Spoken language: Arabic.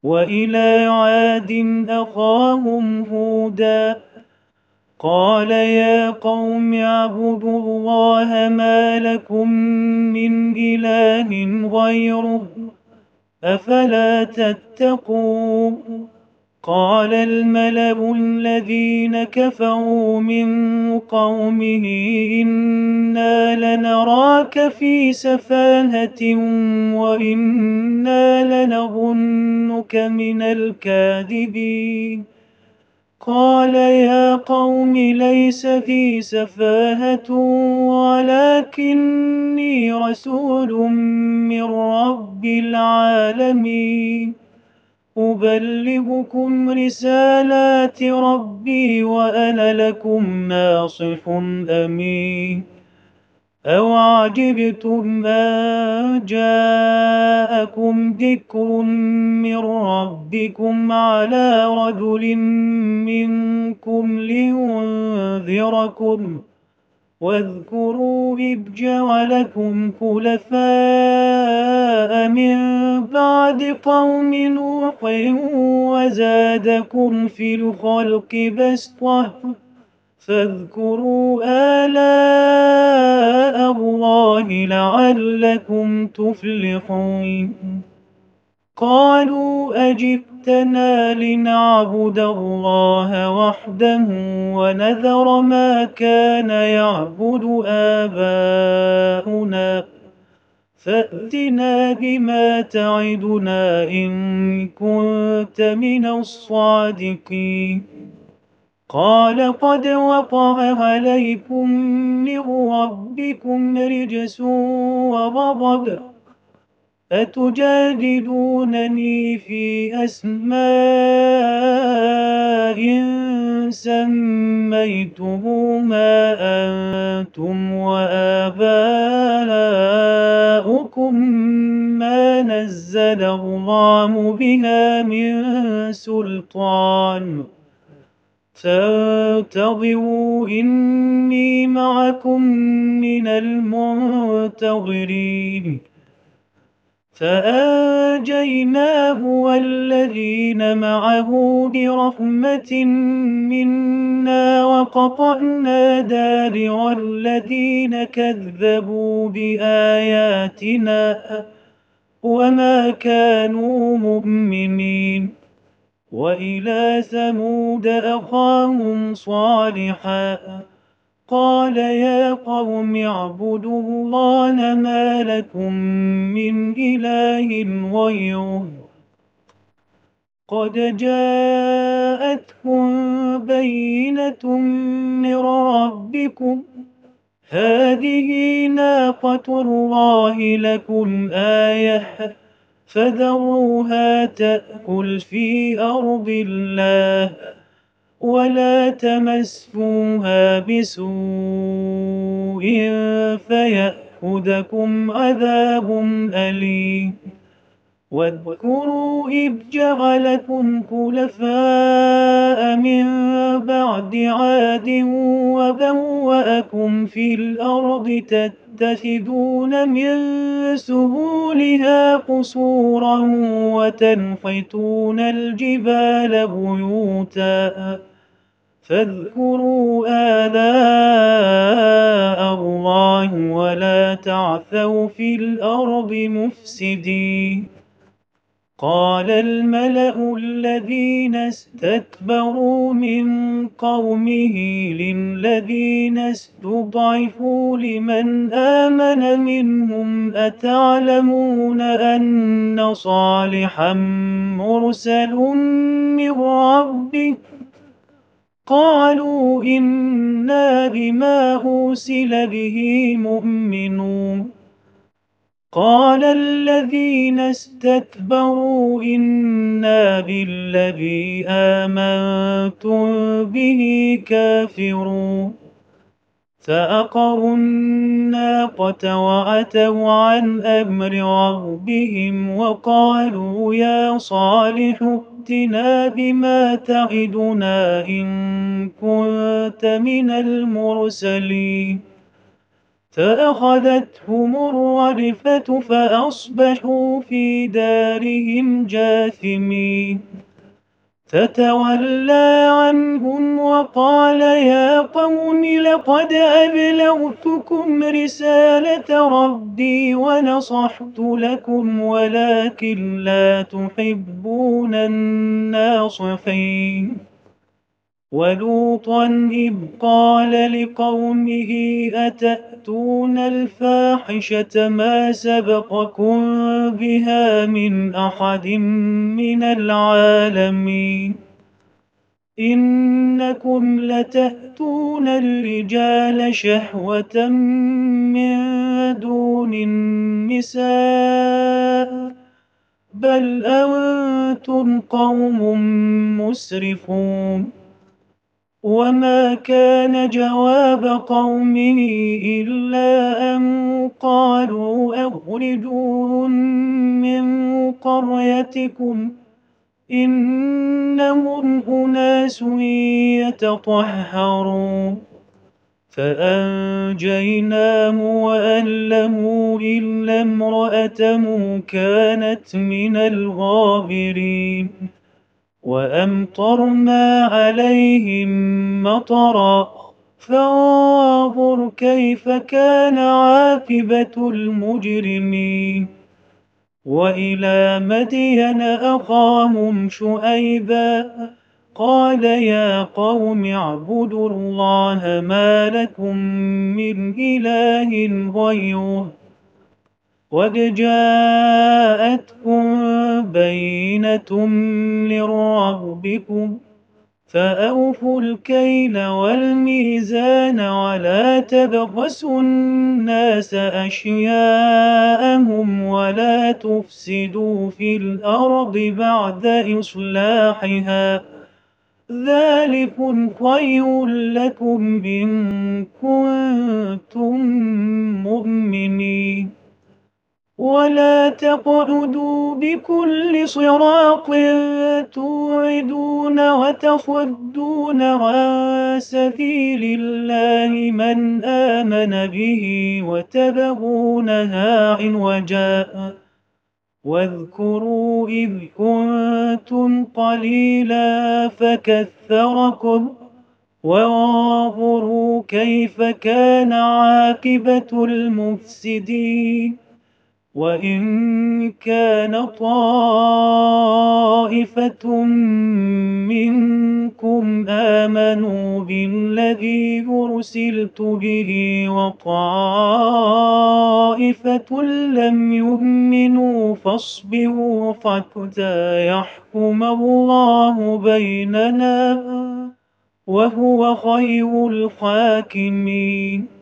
وإلى عاد أخاهم هودا قال يا قوم اعبدوا الله ما لكم من إله غيره أفلا تتقون قال الملأ الذين كفروا من قومه إنا لنراك في سفاهة وإنا لنظنك من الكاذبين قال يا قوم ليس بي سفاهة ولكني رسول من رب العالمين أبلغكم رسالات ربي وأنا لكم ناصح أمين أوعجبتم أن جاءكم ذكر من ربكم على رجل منكم لينذركم واذكروا إذ جعلكم خلفاء من بعد قوم نوح وزادكم في الخلق بسطة فاذكروا آلاء الله لعلكم تفلحون قالوا أجبتنا لنعبد الله وحده ونذر ما كان يعبد آباؤنا فأتنا بما تعدنا إن كنت من الصادقين قال قد وقع عليكم من ربكم رجس وغضب أتجادلونني في أسماء سميتموها أنتم وآباؤكم ما نزل الله بها من سلطان فانتظروا إني معكم من المنتظرين فأنجيناه والذين معه برحمة منا وقطعنا دابر الذين كذبوا بآياتنا وما كانوا مؤمنين وإلى ثمود أخاهم صالحا قال يا قوم اعبدوا الله ما لكم من إله غيره قد جاءتكم بينة من ربكم هذه ناقة الله لكم آية فذروها تأكل في أرض الله ولا تمسوها بسوء فيأخذكم عذاب أليم واذكروا إذ جعلكم خلفاء من بعد عاد وبوأكم في الأرض تتخذون من سهولها قصورا وتنحتون الجبال بيوتا فاذكروا آلاء الله ولا تعثوا في الأرض مفسدين قال الملأ الذين استكبروا من قومه للذين استضعفوا لمن آمن منهم أتعلمون أن صالحا مرسل من ربه قالوا إنا بما أرسل به مؤمنون قال الذين استكبروا إنا بالذي آمنتم به كافرون فأقروا الناقة وعتوا عن أمر ربهم وقالوا يا صالح ائتنا بما تعدنا إن كنت من المرسلين فأخذتهم الرجفة فأصبحوا في دارهم جاثمين فتولى عنهم وقال يا قوم لقد أبلغتكم رسالة ربي ونصحت لكم ولكن لا تحبون الناصحين ولوطا إذ قال لقومه أتأتون الفاحشة ما سبقكم بها من أحد من العالمين إنكم لتأتون الرجال شهوة من دون النساء بل أنتم قوم مسرفون وما كان جواب قومه إلا أن قالوا أخرجوهم من قريتكم إنهم أناس يتطهرون فأنجيناه وأهله إلا امرأته كانت من الغابرين وأمطرنا عليهم مطرا فانظر كيف كان عاقبة المجرمين وإلى مدين أخاهم شعيبا قال يا قوم اعبدوا الله ما لكم من إله غيره قد جاءتكم بينة من ربكم فأوفوا الكيل والميزان ولا تبخسوا الناس أشياءهم ولا تفسدوا في الأرض بعد إصلاحها ذلكم خير لكم إن كنتم مؤمنين ولا تقعدوا بكل صراط توعدون وتصدون عن سبيل الله من آمن به وتبغونها عوجا واذكروا إذ كنتم قليلا فكثركم وانظروا كيف كان عاقبة المفسدين وإن كان طائفة منكم آمنوا بالذي أرسلت به وطائفة لم يؤمنوا فاصبروا حتى يحكم الله بيننا وهو خير الحاكمين